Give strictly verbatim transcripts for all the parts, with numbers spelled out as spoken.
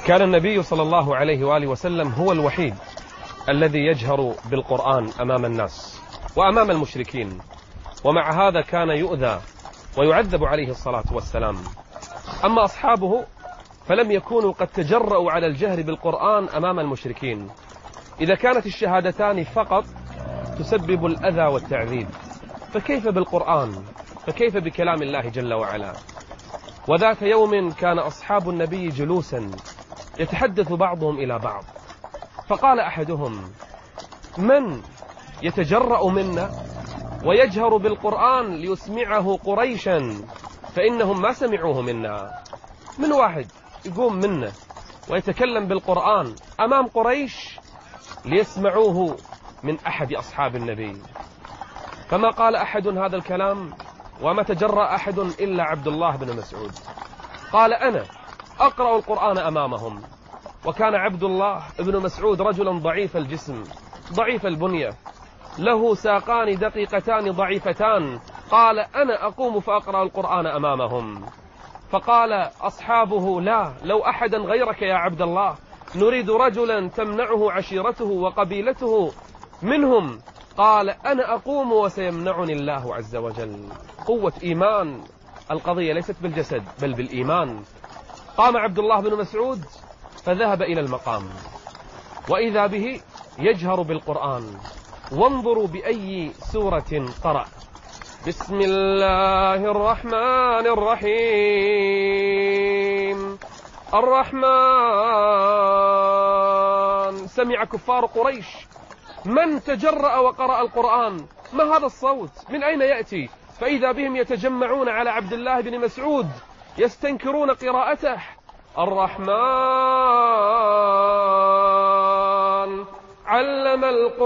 كان النبي صلى الله عليه وآله وسلم هو الوحيد الذي يجهر بالقرآن أمام الناس وأمام المشركين، ومع هذا كان يؤذى ويعذب عليه الصلاة والسلام. أما أصحابه فلم يكونوا قد تجرؤوا على الجهر بالقرآن أمام المشركين. إذا كانت الشهادتان فقط تسبب الأذى والتعذيب، فكيف بالقرآن؟ فكيف بكلام الله جل وعلا؟ وذات يوم كان أصحاب النبي جلوسا يتحدث بعضهم إلى بعض، فقال أحدهم: من يتجرأ منا ويجهر بالقرآن ليسمعه قريشا فإنهم ما سمعوه منا؟ من واحد يقوم منا ويتكلم بالقرآن أمام قريش ليسمعوه من أحد أصحاب النبي؟ فما قال أحد هذا الكلام وما تجرأ أحد إلا عبد الله بن مسعود. قال: أنا أقرأ القرآن أمامهم. وكان عبد الله بن مسعود رجلا ضعيف الجسم ضعيف البنية، له ساقان دقيقتان ضعيفتان. قال: أنا أقوم فأقرأ القرآن أمامهم. فقال أصحابه: لا، لو أحدا غيرك يا عبد الله، نريد رجلا تمنعه عشيرته وقبيلته منهم. قال: أنا أقوم وسيمنعني الله عز وجل. قوة إيمان، القضية ليست بالجسد بل بالإيمان. قام عبد الله بن مسعود فذهب إلى المقام، وإذا به يجهر بالقرآن. وانظروا بأي سورة قرأ: بسم الله الرحمن الرحيم الرحمن. سمع كفار قريش: من تجرأ وقرأ القرآن؟ ما هذا الصوت؟ من أين يأتي؟ فإذا بهم يتجمعون على عبد الله بن مسعود يستنكرون قراءته. الرحمن علم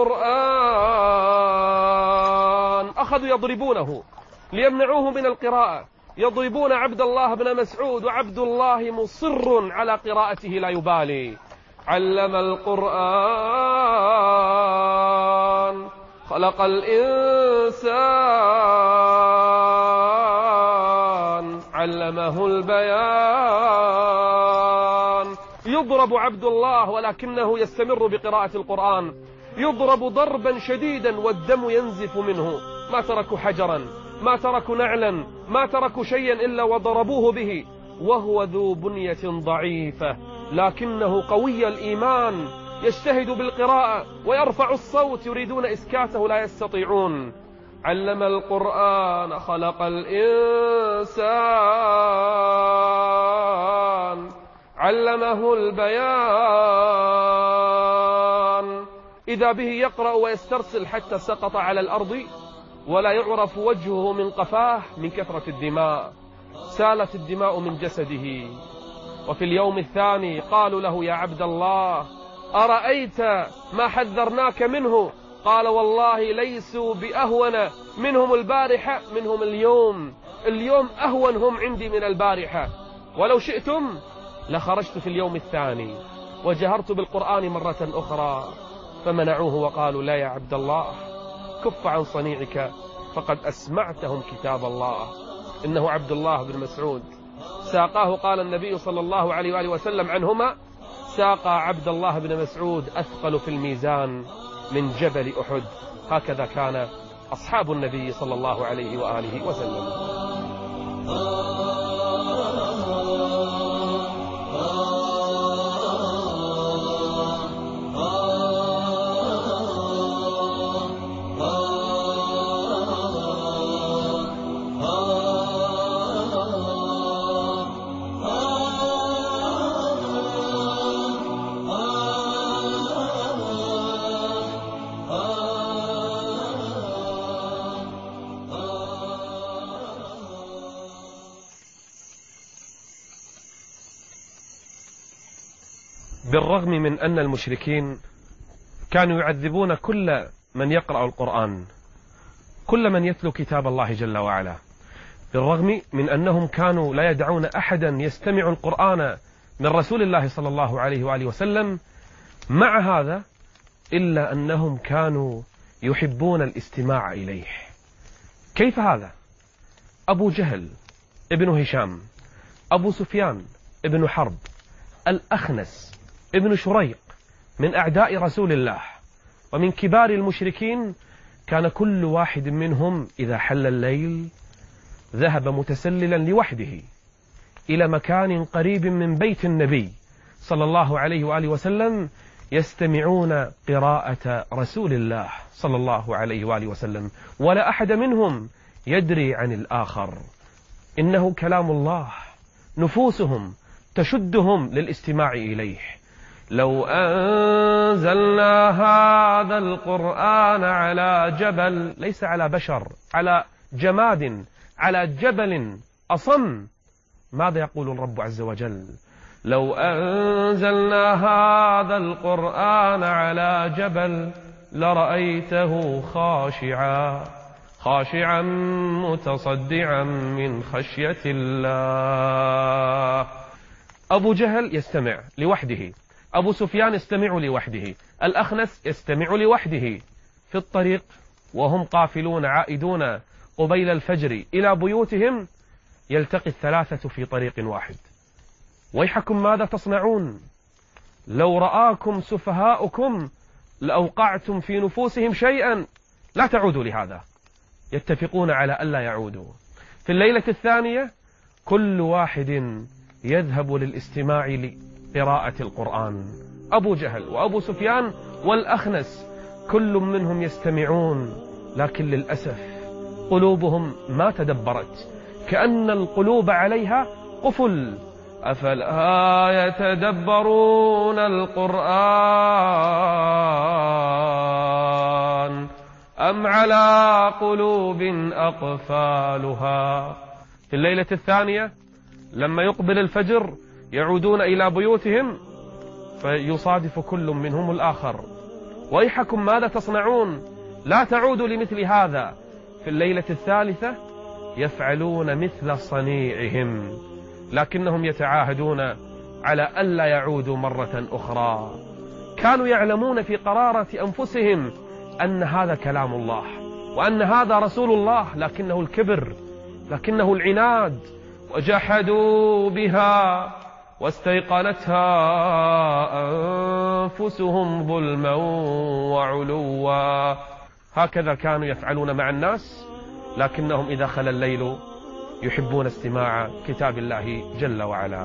القرآن. أخذوا يضربونه ليمنعوه من القراءة، يضربون عبد الله بن مسعود، وعبد الله مصر على قراءته لا يبالي. علم القرآن خلق الإنسان علمه البيان. يضرب عبد الله ولكنه يستمر بقراءة القرآن، يضرب ضربا شديدا والدم ينزف منه. ما تركوا حجرا، ما تركوا نعلا، ما تركوا شيئا إلا وضربوه به، وهو ذو بنية ضعيفة لكنه قوي الإيمان، يجتهد بالقراءة ويرفع الصوت، يريدون إسكاته لا يستطيعون. علم القرآن خلق الإنسان علمه البيان. إذا به يقرأ ويسترسل حتى سقط على الأرض ولا يعرف وجهه من قفاه من كثرة الدماء، سالت الدماء من جسده. وفي اليوم الثاني قالوا له: يا عبد الله، أرأيت ما حذرناك منه؟ قال: والله ليسوا بأهون منهم البارحة منهم اليوم. اليوم أهون هم عندي من البارحة، ولو شئتم لخرجت في اليوم الثاني وجهرت بالقرآن مرة أخرى. فمنعوه وقالوا: لا يا عبد الله، كف عن صنيعك فقد أسمعتهم كتاب الله. إنه عبد الله بن مسعود ساقاه، قال النبي صلى الله عليه وآله وسلم عنهما: ساقى عبد الله بن مسعود أثقل في الميزان من جبل أحد. هكذا كان أصحاب النبي صلى الله عليه وآله وسلم. بالرغم من أن المشركين كانوا يعذبون كل من يقرأ القرآن، كل من يتلو كتاب الله جل وعلا، بالرغم من أنهم كانوا لا يدعون أحدا يستمع القرآن من رسول الله صلى الله عليه وآله وسلم، مع هذا إلا أنهم كانوا يحبون الاستماع إليه. كيف هذا؟ أبو جهل ابن هشام، أبو سفيان ابن حرب، الأخنس ابن شريق من أعداء رسول الله ومن كبار المشركين، كان كل واحد منهم إذا حل الليل ذهب متسللا لوحده إلى مكان قريب من بيت النبي صلى الله عليه وآله وسلم يستمعون قراءة رسول الله صلى الله عليه وآله وسلم، ولا أحد منهم يدري عن الآخر، إنه كلام الله، نفوسهم تشدهم للاستماع إليه. لو أنزلنا هذا القرآن على جبل، ليس على بشر، على جماد، على جبل أصم، ماذا يقول الرب عز وجل؟ لو أنزلنا هذا القرآن على جبل لرأيته خاشعا خاشعا متصدعا من خشية الله. أبو جهل يستمع لوحده، أبو سفيان يستمع لوحده، الأخنس يستمع لوحده. في الطريق وهم قافلون عائدون قبيل الفجر إلى بيوتهم يلتقي الثلاثة في طريق واحد. ويحكم ماذا تصنعون؟ لو رآكم سفهاؤكم لأوقعتم في نفوسهم شيئا، لا تعودوا لهذا. يتفقون على ألا يعودوا. في الليلة الثانية كل واحد يذهب للاستماع لقراءة القرآن، أبو جهل وأبو سفيان والأخنس كل منهم يستمعون، لكن للأسف قلوبهم ما تدبرت، كأن القلوب عليها قفل. أفلا يتدبرون القرآن أم على قلوب أقفالها. في الليلة الثانية لما يقبل الفجر يعودون إلى بيوتهم فيصادف كل منهم الآخر. ويحكم ماذا تصنعون؟ لا تعودوا لمثل هذا. في الليلة الثالثة يفعلون مثل صنيعهم، لكنهم يتعاهدون على ألا يعودوا مرة أخرى. كانوا يعلمون في قرارة أنفسهم أن هذا كلام الله وأن هذا رسول الله، لكنه الكبر، لكنه العناد. وجحدوا بها واستيقنتها أنفسهم ظلما وعلوا. هكذا كانوا يفعلون مع الناس، لكنهم إذا خلى الليل يحبون استماع كتاب الله جل وعلا.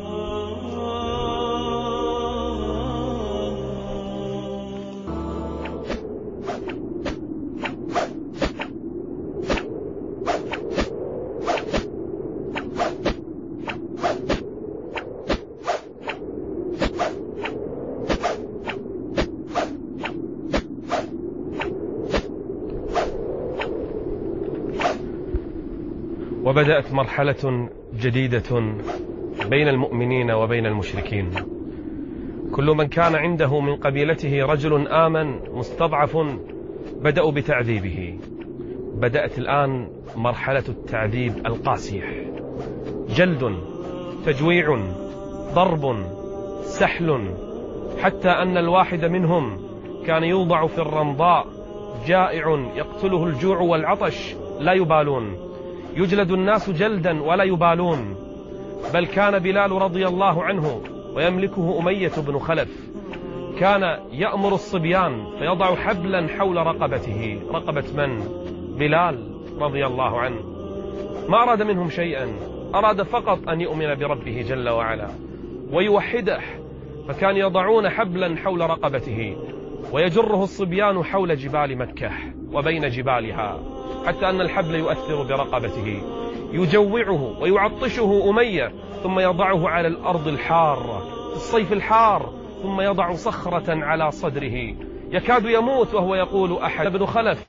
وبدأت مرحلة جديدة بين المؤمنين وبين المشركين. كل من كان عنده من قبيلته رجل آمن مستضعف بدأوا بتعذيبه. بدأت الآن مرحلة التعذيب القاسية، جلد، تجويع، ضرب، سحل، حتى أن الواحد منهم كان يوضع في الرمضاء جائع يقتله الجوع والعطش لا يبالون. يجلد الناس جلدا ولا يبالون. بل كان بلال رضي الله عنه ويملكه أمية بن خلف كان يأمر الصبيان فيضع حبلا حول رقبته. رقبة من؟ بلال رضي الله عنه. ما أراد منهم شيئا، أراد فقط أن يؤمن بربه جل وعلا ويوحده، فكان يضعون حبلا حول رقبته ويجره الصبيان حول جبال مكة وبين جبالها، حتى أن الحبل يؤثر برقبته، يجوعه ويعطشه أمية، ثم يضعه على الأرض الحارة في الصيف الحار، ثم يضع صخرة على صدره يكاد يموت وهو يقول أحد بن خلف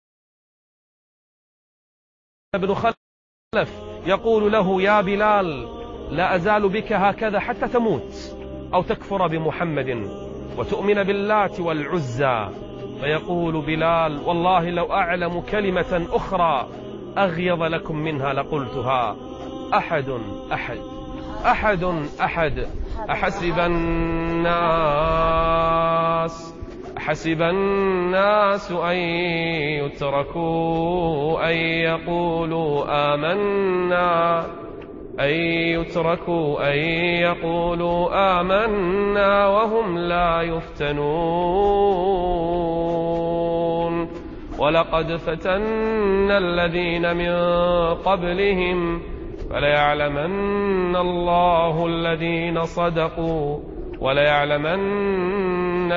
ابن خلف يقول له: يا بلال لا أزال بك هكذا حتى تموت أو تكفر بمحمد وتؤمن باللات والعزى. فيقول بلال: والله لو أعلم كلمة أخرى أغيظ لكم منها لقلتها. أحد أحد أحد أحد أحسب الناس أحسب الناس أن يتركوا أن يقولوا آمنا أن يتركوا أن يقولوا آمنا وهم لا يفتنون ولقد فتنا الذين من قبلهم فليعلمن الله الذين صدقوا وليعلمن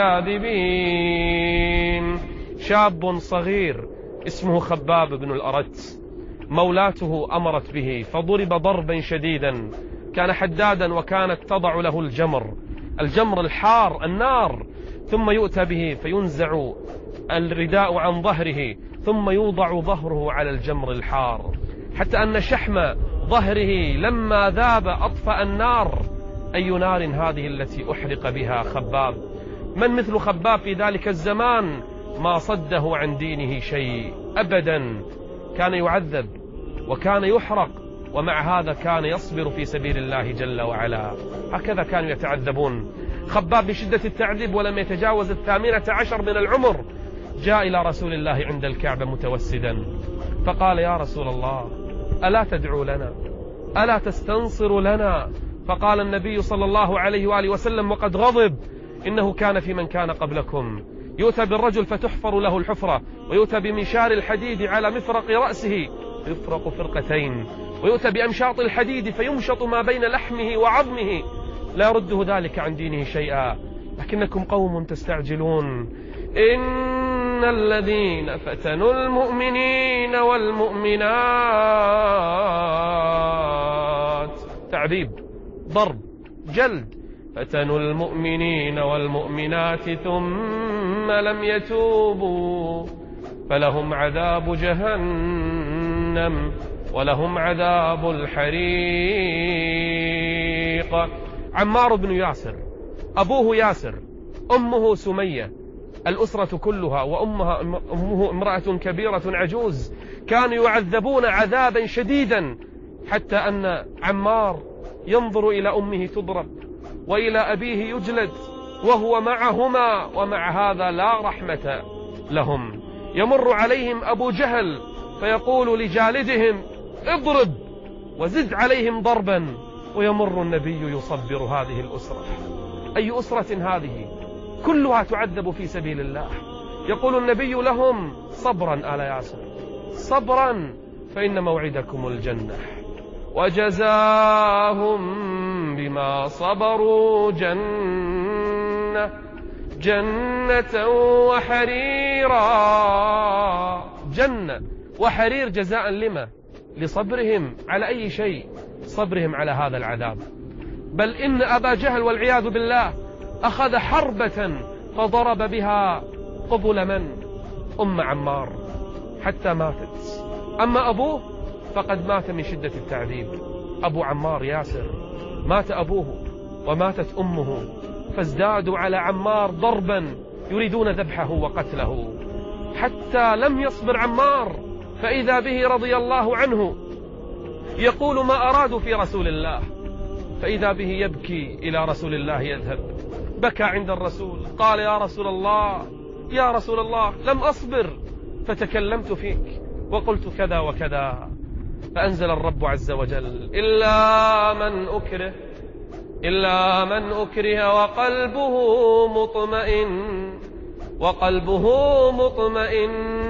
الكاذبين. شاب صغير اسمه خباب بن الأرت، مولاته أمرت به فضرب ضربا شديدا، كان حدادا وكانت تضع له الجمر الجمر الحار النار، ثم يؤتى به فينزع الرداء عن ظهره ثم يوضع ظهره على الجمر الحار، حتى أن شحم ظهره لما ذاب أطفأ النار. أي نار هذه التي أحرق بها خباب؟ من مثل خباب في ذلك الزمان ما صده عن دينه شيء أبدا، كان يعذب وكان يحرق، ومع هذا كان يصبر في سبيل الله جل وعلا. هكذا كانوا يتعذبون. خباب بشدة التعذيب ولم يتجاوز الثامنة عشر من العمر جاء إلى رسول الله عند الكعبة متوسدا فقال: يا رسول الله، ألا تدعو لنا؟ ألا تستنصر لنا؟ فقال النبي صلى الله عليه وآله وسلم وقد غضب: إنه كان في من كان قبلكم يؤتى بالرجل فتحفر له الحفرة، ويؤتى بمنشار الحديد على مفرق رأسه يفرق فرقتين، ويؤتى بأمشاط الحديد فيمشط ما بين لحمه وعظمه، لا يرده ذلك عن دينه شيئا، لكنكم قوم تستعجلون. إن الذين فتنوا المؤمنين والمؤمنات، تعذيب، ضرب، جلد، فتنوا المؤمنين والمؤمنات ثم لم يتوبوا فلهم عذاب جهنم ولهم عذاب الحريق. عمار بن ياسر، أبوه ياسر، أمه سمية، الأسرة كلها، وأمها أمه امرأة كبيرة عجوز، كانوا يعذبون عذابا شديدا، حتى أن عمار ينظر إلى أمه تضرب وإلى أبيه يجلد وهو معهما، ومع هذا لا رحمة لهم. يمر عليهم أبو جهل فيقول لجالدهم: اضرب وزد عليهم ضربا، ويمر النبي يصبر هذه الأسرة. أي أسرة هذه؟ كلها تعذب في سبيل الله. يقول النبي لهم: صبرا آل ياسر، صبرا فإن موعدكم الجنة. وجزاهم بما صبروا جنة جنة وحريرا. جنة وحرير جزاء لما؟ لصبرهم على أي شيء؟ صبرهم على هذا العذاب. بل إن أبا جهل والعياذ بالله أخذ حربة فضرب بها قبل من؟ أم عمار حتى ماتت. أما أبوه فقد مات من شدة التعذيب. أبو عمار ياسر مات أبوه وماتت أمه، فازدادوا على عمار ضربا يريدون ذبحه وقتله، حتى لم يصبر عمار، فإذا به رضي الله عنه يقول: ما أرادوا في رسول الله، فإذا به يبكي إلى رسول الله يذهب. بكى عند الرسول، قال: يا رسول الله، يا رسول الله، لم أصبر فتكلمت فيك وقلت كذا وكذا. فأنزل الرب عز وجل: إلا من أكره إلا من أكره وقلبه مطمئن وقلبه مطمئن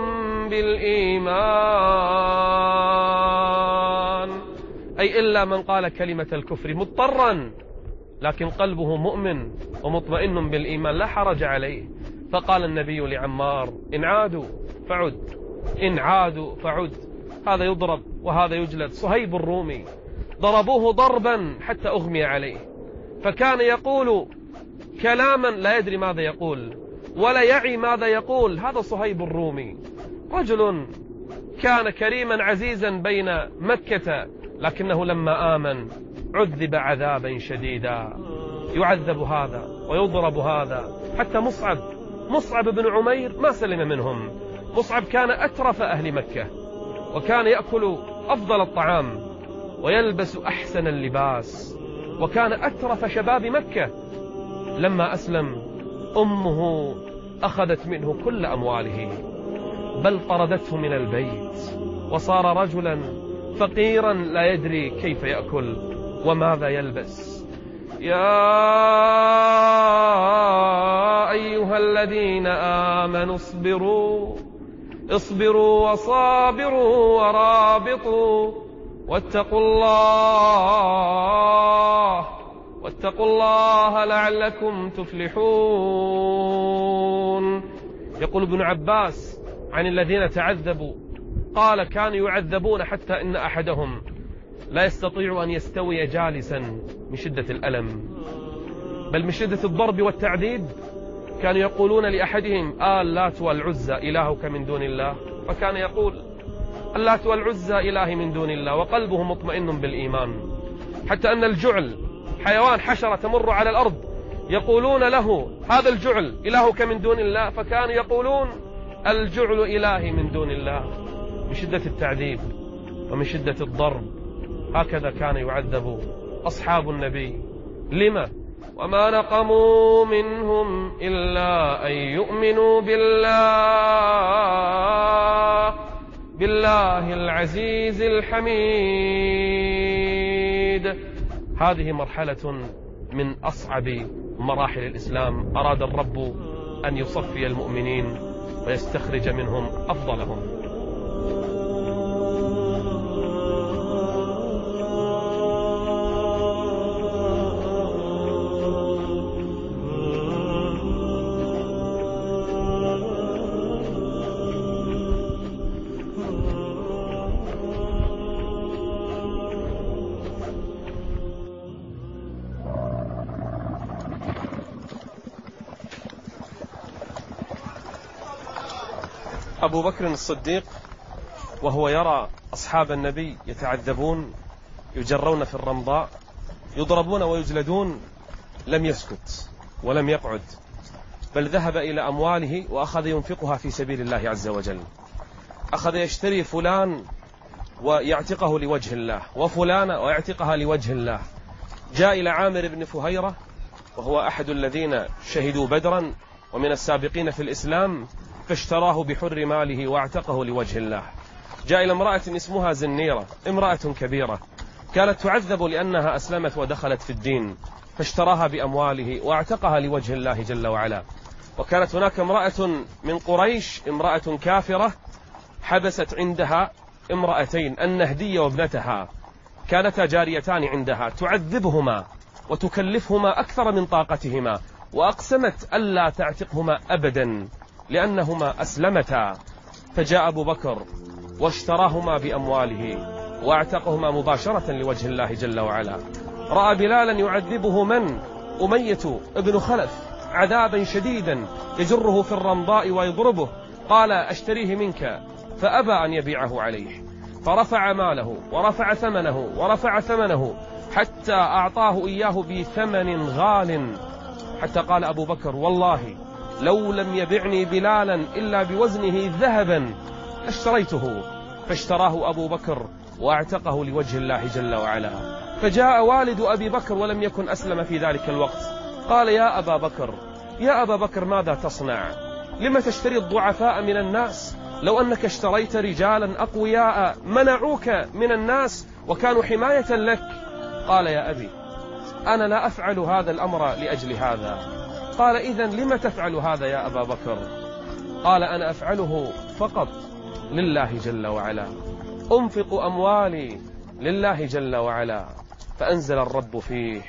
بالإيمان، أي إلا من قال كلمة الكفر مضطرا لكن قلبه مؤمن ومطمئن بالإيمان لا حرج عليه. فقال النبي لعمار: إن عادوا فعد، إن عادوا فعد. هذا يضرب وهذا يجلد. صهيب الرومي ضربوه ضربا حتى أغمي عليه، فكان يقول كلاما لا يدري ماذا يقول ولا يعي ماذا يقول. هذا صهيب الرومي، رجل كان كريما عزيزا بين مكة، لكنه لما آمن عذب عذابا شديدا، يعذب هذا ويضرب هذا. حتى مصعب مصعب بن عمير ما سلم منهم. مصعب كان أترف أهل مكة، وكان يأكل أفضل الطعام ويلبس أحسن اللباس، وكان أترف شباب مكة. لما أسلم أمه أخذت منه كل أمواله، بل طردته من البيت، وصار رجلا فقيرا لا يدري كيف يأكل وماذا يلبس. يا أيها الذين آمنوا اصبروا اصبروا وصابروا ورابطوا واتقوا الله واتقوا الله لعلكم تفلحون. يقول ابن عباس عن الذين تعذبوا قال كانوا يعذبون حتى إن أحدهم لا يستطيع أن يستوي جالسا من شدة الألم، بل من شدة الضرب والتعذيب كانوا يقولون لأحدهم اللات والعزى إلهك من دون الله، فكان يقول اللات والعزى إلهي من دون الله وقلبه مطمئن بالإيمان. حتى أن الجعل حيوان حشرة تمر على الأرض يقولون له هذا الجعل إلهك من دون الله، فكانوا يقولون الجعل إلهي من دون الله، من شدة التعذيب ومن شدة الضرب. هكذا كان يعذب أصحاب النبي. لما؟ وما نقموا منهم إلا أن يؤمنوا بالله بالله العزيز الحميد. هذه مرحلة من أصعب مراحل الإسلام، أراد الرب أن يصفي المؤمنين ويستخرج منهم أفضلهم. أبو بكر الصديق وهو يرى أصحاب النبي يتعذبون يجرون في الرمضاء يضربون ويجلدون لم يسكت ولم يقعد، بل ذهب إلى أمواله وأخذ ينفقها في سبيل الله عز وجل. أخذ يشتري فلان ويعتقه لوجه الله، وفلان ويعتقها لوجه الله. جاء إلى عامر بن فهيرة وهو أحد الذين شهدوا بدرا ومن السابقين في الإسلام، فاشتراه بحر ماله واعتقه لوجه الله. جاء إلى امرأة اسمها زنيرة، امرأة كبيرة كانت تعذب لأنها أسلمت ودخلت في الدين، فاشتراها بأمواله واعتقها لوجه الله جل وعلا. وكانت هناك امرأة من قريش، امرأة كافرة، حبست عندها امرأتين، النهدية وابنتها، كانتا جاريتان عندها، تعذبهما وتكلفهما أكثر من طاقتهما، وأقسمت ألا تعتقهما أبدا لأنهما أسلمتا. فجاء أبو بكر واشتراهما بأمواله واعتقهما مباشرة لوجه الله جل وعلا. رأى بلالا يعذبه من؟ أمية ابن خلف عذابا شديدا يجره في الرمضاء ويضربه، قال أشتريه منك، فأبى أن يبيعه عليه، فرفع ماله ورفع ثمنه ورفع ثمنه حتى أعطاه إياه بثمن غال، حتى قال أبو بكر والله لو لم يبعني بلالا إلا بوزنه ذهبا اشتريته. فاشتراه أبو بكر واعتقه لوجه الله جل وعلا. فجاء والد أبي بكر ولم يكن أسلم في ذلك الوقت، قال يا أبا بكر يا أبا بكر ماذا تصنع؟ لما تشتري الضعفاء من الناس؟ لو أنك اشتريت رجالا أقوياء منعوك من الناس وكانوا حماية لك. قال يا أبي أنا لا أفعل هذا الأمر لأجل هذا. قال إذن لما تفعل هذا يا أبا بكر؟ قال أنا أفعله فقط لله جل وعلا، أنفق أموالي لله جل وعلا. فأنزل الرب فيه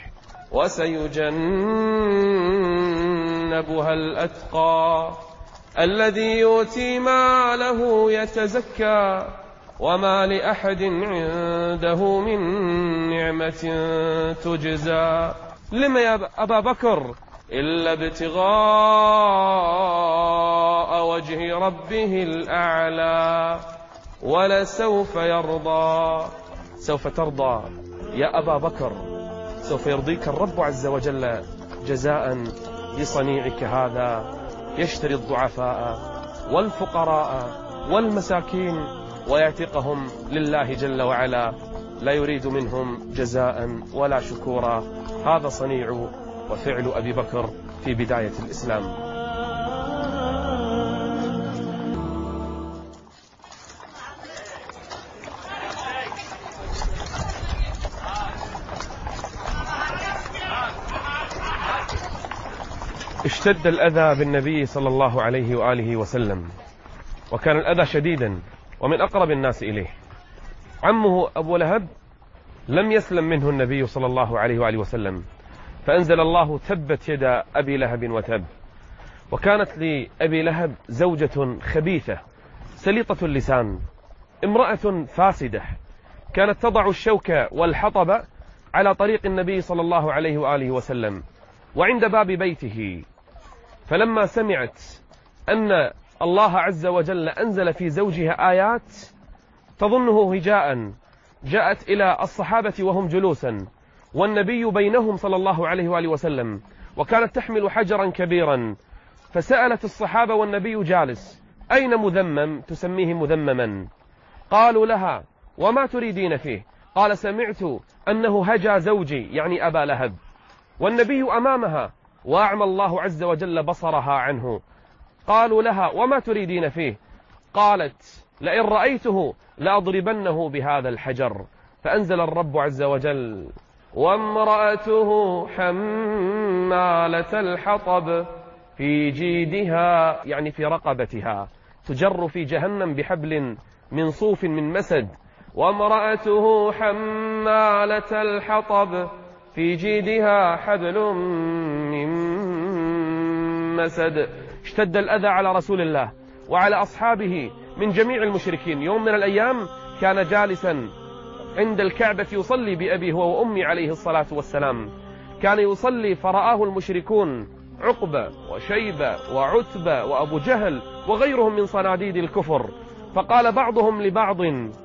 وسيجنبها الأتقى الذي يؤتي ماله يتزكى وما لأحد عنده من نعمة تجزى. لما يا أبا بكر؟ إلا ابتغاء وجه ربه الأعلى ولسوف يرضى. سوف ترضى يا أبا بكر، سوف يرضيك الرب عز وجل جزاء لصنيعك هذا. يشتري الضعفاء والفقراء والمساكين ويعتقهم لله جل وعلا، لا يريد منهم جزاء ولا شكورا. هذا صنيع وفعل أبي بكر في بداية الإسلام. اشتد الأذى بالنبي صلى الله عليه وآله وسلم، وكان الأذى شديدا ومن أقرب الناس إليه. عمه أبو لهب لم يسلم منه النبي صلى الله عليه وآله وسلم، فأنزل الله تبت يدا أبي لهب وتب. وكانت لأبي لهب زوجة خبيثة سليطة اللسان، امرأة فاسدة، كانت تضع الشوك والحطب على طريق النبي صلى الله عليه وآله وسلم وعند باب بيته. فلما سمعت أن الله عز وجل أنزل في زوجها آيات تظنه هجاء، جاءت إلى الصحابة وهم جلوسا والنبي بينهم صلى الله عليه وآله وسلم، وكانت تحمل حجرا كبيرا، فسألت الصحابة والنبي جالس: أين مذمم؟ تسميه مذمما. قالوا لها: وما تريدين فيه؟ قال: سمعت أنه هجى زوجي، يعني أبا لهب، والنبي أمامها وأعمى الله عز وجل بصرها عنه. قالوا لها: وما تريدين فيه؟ قالت: لئن رأيته لأضربنه بهذا الحجر. فأنزل الرب عز وجل: وامرأته حمالة الحطب في جيدها، يعني في رقبتها، تجر في جهنم بحبل من صوف من مسد. وامرأته حمالة الحطب في جيدها حبل من مسد. اشتد الأذى على رسول الله وعلى أصحابه من جميع المشركين. يوم من الأيام كان جالسا عند الكعبة يصلي بأبيه هو وأمي عليه الصلاة والسلام، كان يصلي فرآه المشركون عقبة وشيبة وعتبة وأبو جهل وغيرهم من صناديد الكفر. فقال بعضهم لبعض: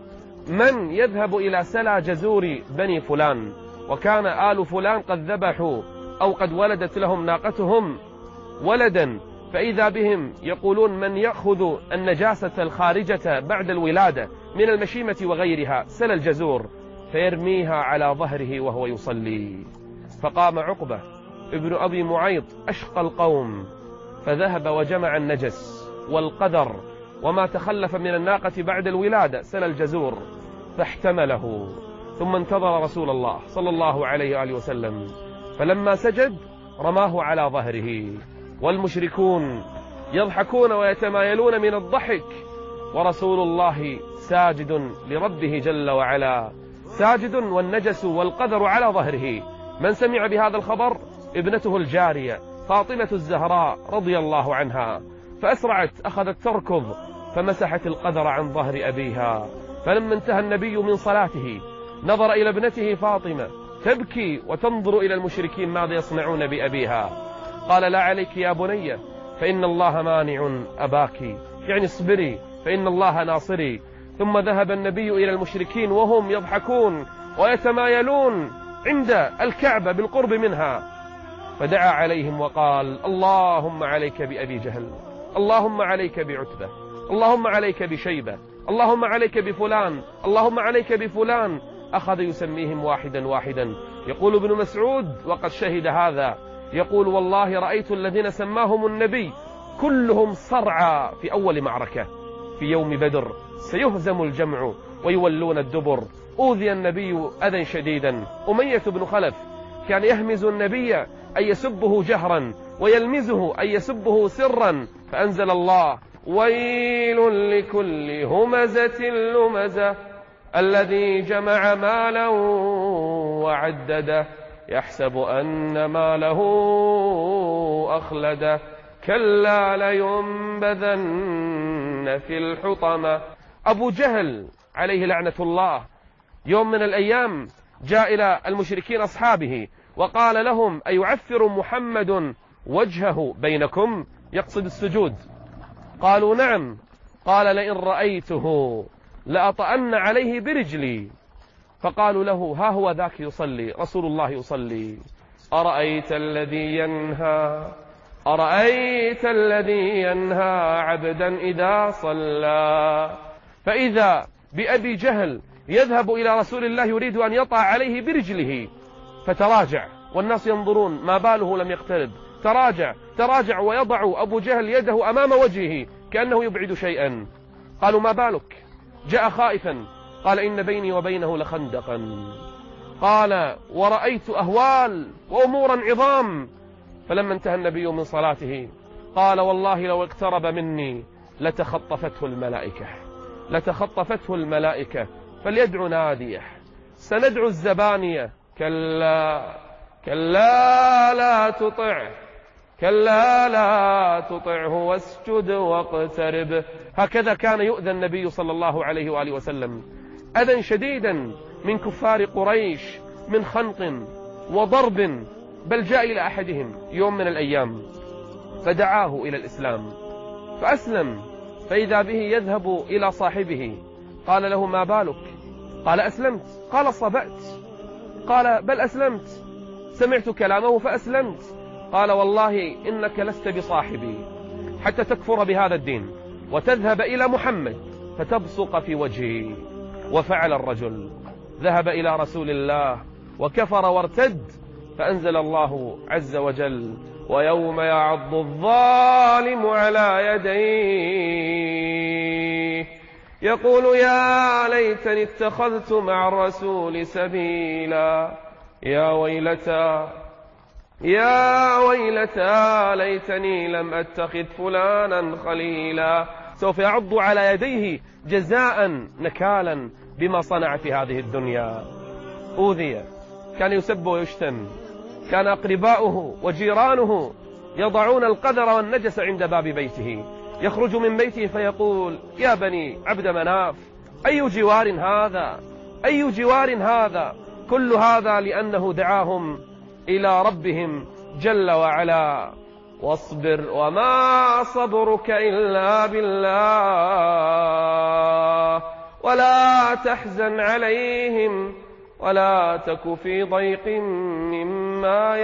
من يذهب إلى سلا جزور بني فلان؟ وكان آل فلان قد ذبحوا أو قد ولدت لهم ناقتهم ولدا، فإذا بهم يقولون: من يأخذ النجاسة الخارجة بعد الولادة من المشيمة وغيرها، سل الجزور، فيرميها على ظهره وهو يصلي. فقام عقبة ابن أبي معيط أشقى القوم، فذهب وجمع النجس والقدر وما تخلف من الناقة بعد الولادة، سل الجزور، فاحتمله، ثم انتظر رسول الله صلى الله عليه وآله وسلم، فلما سجد رماه على ظهره، والمشركون يضحكون ويتمايلون من الضحك، ورسول الله ساجد لربه جل وعلا، ساجد والنجس والقدر على ظهره. من سمع بهذا الخبر؟ ابنته الجارية فاطمة الزهراء رضي الله عنها، فأسرعت أخذت تركض فمسحت القدر عن ظهر أبيها. فلما انتهى النبي من صلاته نظر إلى ابنته فاطمة تبكي وتنظر إلى المشركين ماذا يصنعون بأبيها. قال: لا عليك يا بني، فإن الله مانع أباك، يعني اصبري فإن الله ناصري. ثم ذهب النبي إلى المشركين وهم يضحكون ويتمايلون عند الكعبة بالقرب منها، فدعا عليهم وقال: اللهم عليك بأبي جهل، اللهم عليك بعتبة، اللهم عليك بشيبة، اللهم عليك بفلان، اللهم عليك بفلان. أخذ يسميهم واحدا واحدا. يقول ابن مسعود وقد شهد هذا، يقول: والله رأيت الذين سماهم النبي كلهم صرعى في أول معركة في يوم بدر، سيهزم الجمع ويولون الدبر. أوذي النبي أذى شديدا. أمية بن خلف كان يهمز النبي أن يسبه جهرا ويلمزه أن يسبه سرا، فأنزل الله: ويل لكل همزة لمزة الذي جمع مالا وعدده يحسب أن ماله أخلده كلا لينبذن في الحطمة. أبو جهل عليه لعنة الله يوم من الأيام جاء إلى المشركين أصحابه وقال لهم: أيعفر محمد وجهه بينكم؟ يقصد السجود. قالوا: نعم. قال: لئن رأيته لأطأن عليه برجلي. فقالوا له: ها هو ذاك يصلي، رسول الله يصلي. أرأيت الذي ينهى أرأيت الذي ينهى عبدا إذا صلى. فإذا بأبي جهل يذهب إلى رسول الله يريد أن يطأ عليه برجله، فتراجع والناس ينظرون ما باله لم يقترب، تراجع تراجع ويضع أبو جهل يده أمام وجهه كأنه يبعد شيئا. قالوا: ما بالك؟ جاء خائفا، قال: إن بيني وبينه لخندقا. قال: ورأيت أهوال وأمورا عظام فلما انتهى النبي من صلاته قال والله لو اقترب مني لتخطفته الملائكة لتخطفته الملائكة فليدعو ناديه. سندعو الزبانية كلا كلا لا تطعه كلا لا تطعه واسجد واقترب. هكذا كان يؤذى النبي صلى الله عليه وآله وسلم أذى شديدا من كفار قريش من خنق وضرب، بل جاء إلى أحدهم يوم من الأيام فدعاه إلى الإسلام فأسلم، فإذا به يذهب إلى صاحبه قال له ما بالك؟ قال أسلمت. قال صبأت؟ قال بل أسلمت، سمعت كلامه فأسلمت. قال والله إنك لست بصاحبي حتى تكفر بهذا الدين وتذهب إلى محمد فتبصق في وجهه. وفعل الرجل، ذهب إلى رسول الله وكفر وارتد، فأنزل الله عز وجل ويوم يعض الظالم على يديه يقول يا ليتني اتخذت مع الرسول سبيلا يا ويلتى يا ويلتى ليتني لم أتخذ فلانا خليلا. سوف يعض على يديه جزاء نكالا بما صنع في هذه الدنيا. أوذي، كان يسب ويشتم، كان أقرباؤه وجيرانه يضعون القذر والنجس عند باب بيته، يخرج من بيته فيقول يا بني عبد مناف أي جوار هذا أي جوار هذا. كل هذا لأنه دعاهم إلى ربهم جل وعلا. واصبر وما صبرك إلا بالله ولا تحزن عليهم ولا تك في ضيق مما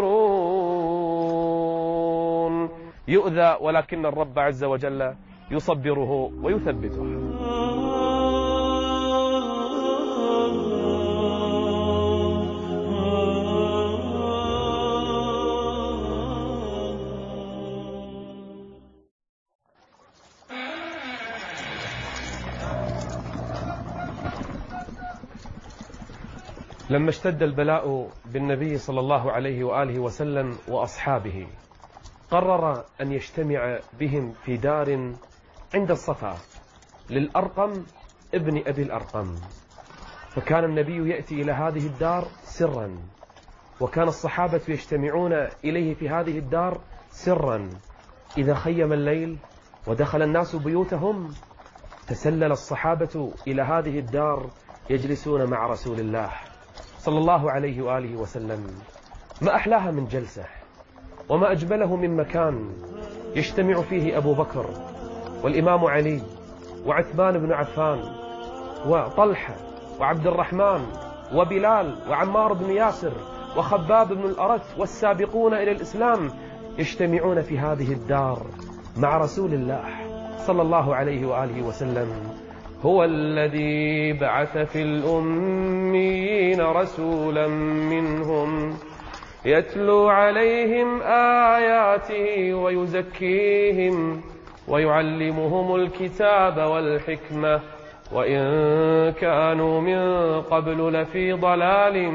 يمكرون. يؤذى ولكن الرب عز وجل يصبره ويثبته. لما اشتد البلاء بالنبي صلى الله عليه وآله وسلم وأصحابه قرر أن يجتمع بهم في دار عند الصفا للأرقم ابن أبي الأرقم. فكان النبي يأتي إلى هذه الدار سرا، وكان الصحابة يجتمعون إليه في هذه الدار سرا. إذا خيم الليل ودخل الناس بيوتهم تسلل الصحابة إلى هذه الدار يجلسون مع رسول الله صلى الله عليه وآله وسلم. ما أحلاها من جلسة وما أجمله من مكان يجتمع فيه أبو بكر والإمام علي وعثمان بن عفان وطلحة وعبد الرحمن وبلال وعمار بن ياسر وخباب بن الأرت والسابقون إلى الإسلام يجتمعون في هذه الدار مع رسول الله صلى الله عليه وآله وسلم. هو الذي بعث في الأميين رسولا منهم يتلو عليهم آياته ويزكيهم ويعلمهم الكتاب والحكمة وإن كانوا من قبل لفي ضلال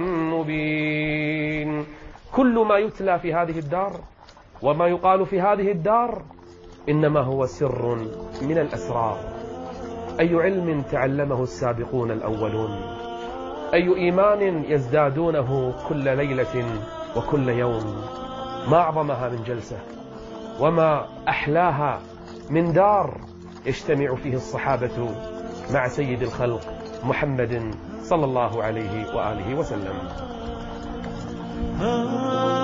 مبين. كل ما يتلى في هذه الدار وما يقال في هذه الدار إنما هو سر من الأسرار. أي علم تعلمه السابقون الأولون، أي إيمان يزدادونه كل ليلة وكل يوم. ما أعظمها من جلسة وما أحلاها من دار يجتمع فيه الصحابة مع سيد الخلق محمد صلى الله عليه وآله وسلم.